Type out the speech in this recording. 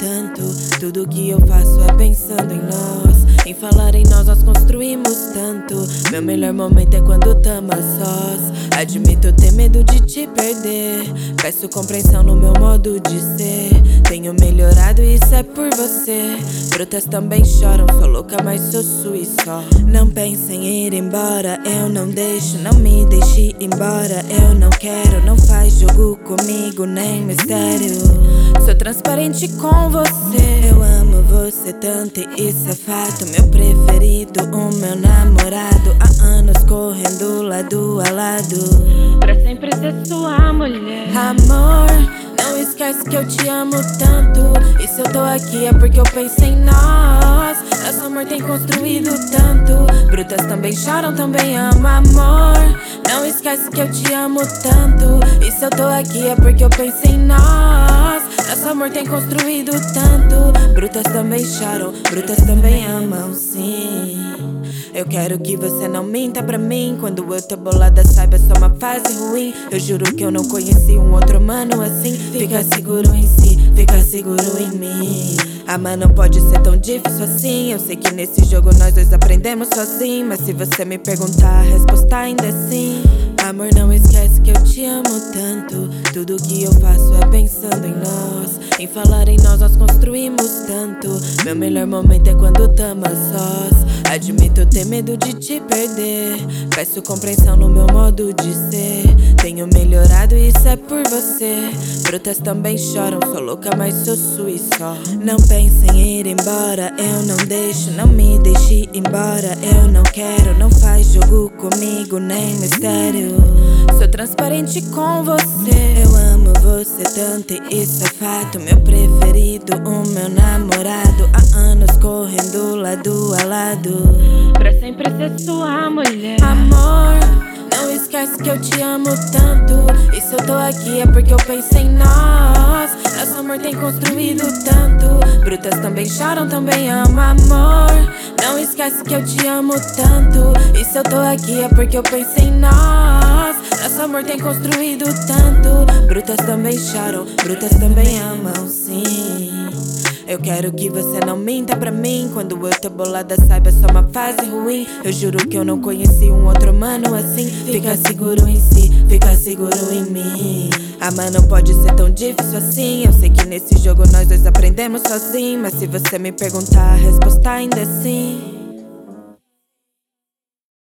tanto. Tudo que eu faço é pensando em nós. Em falar em nós construímos tanto. Meu melhor momento é quando tamo a sós. Admito ter medo de te perder. Peço compreensão no meu modo de ser. Tenho melhorado e isso é por você. Frutas também choram, sou louca mas sou sua e só. Não pense em ir embora, eu não deixo. Não me deixe embora, eu não quero. Não faz jogo comigo nem mistério. Sou transparente com você. Eu amo você tanto e isso é fato. Meu preferido, o meu namorado. Há anos correndo lado a lado. Pra sempre ser sua mulher. Amor, não esquece que eu te amo tanto. E se eu tô aqui é porque eu penso em nós. Nosso amor tem construído tanto. Brutas também choram, também amo, amor. Não esquece que eu te amo tanto. E se eu tô aqui é porque eu penso em nós. Nosso amor tem construído tanto. Brutas também choram, brutas também amam, sim. Eu quero que você não minta pra mim. Quando eu tô bolada, saiba, só uma fase ruim. Eu juro que eu não conheci um outro humano assim. Fica seguro em si, fica seguro em mim. Amar não pode ser tão difícil assim. Eu sei que nesse jogo nós dois aprendemos sozinhos. Mas se você me perguntar, a resposta ainda é sim. Amor, não esquece que eu te amo tanto. Tudo que eu faço é pensando em nós. Em falar em nós construímos tanto. Meu melhor momento é quando tamo a sós. Admito ter medo de te perder. Peço compreensão no meu modo de ser. Tenho melhorado e isso é por você. Frutas também choram, sou louca mas sou sua e só. Não pense em ir embora, eu não deixo. Não me deixe embora, eu não quero. Não faz jogo comigo nem mistério. Sou transparente com você. Eu amo você tanto e isso é fato. Meu preferido, o meu namorado. Há anos correndo lado a lado. Pra sempre ser sua mulher. Amor, não esquece que eu te amo tanto. E se eu tô aqui é porque eu penso em nós. Nosso amor tem construído tanto. Brutas também choram, também amo, amor. Não esquece que eu te amo tanto. E se eu tô aqui é porque eu penso em nós. Nosso amor tem construído tanto. Brutas também choram, brutas também amam, sim. Eu quero que você não minta pra mim. Quando eu tô bolada, saiba, só uma fase ruim. Eu juro que eu não conheci um outro humano assim. Fica seguro em si, fica seguro em mim. Amar não pode ser tão difícil assim. Eu sei que nesse jogo nós dois aprendemos sozinhos. Mas se você me perguntar, a resposta ainda é sim.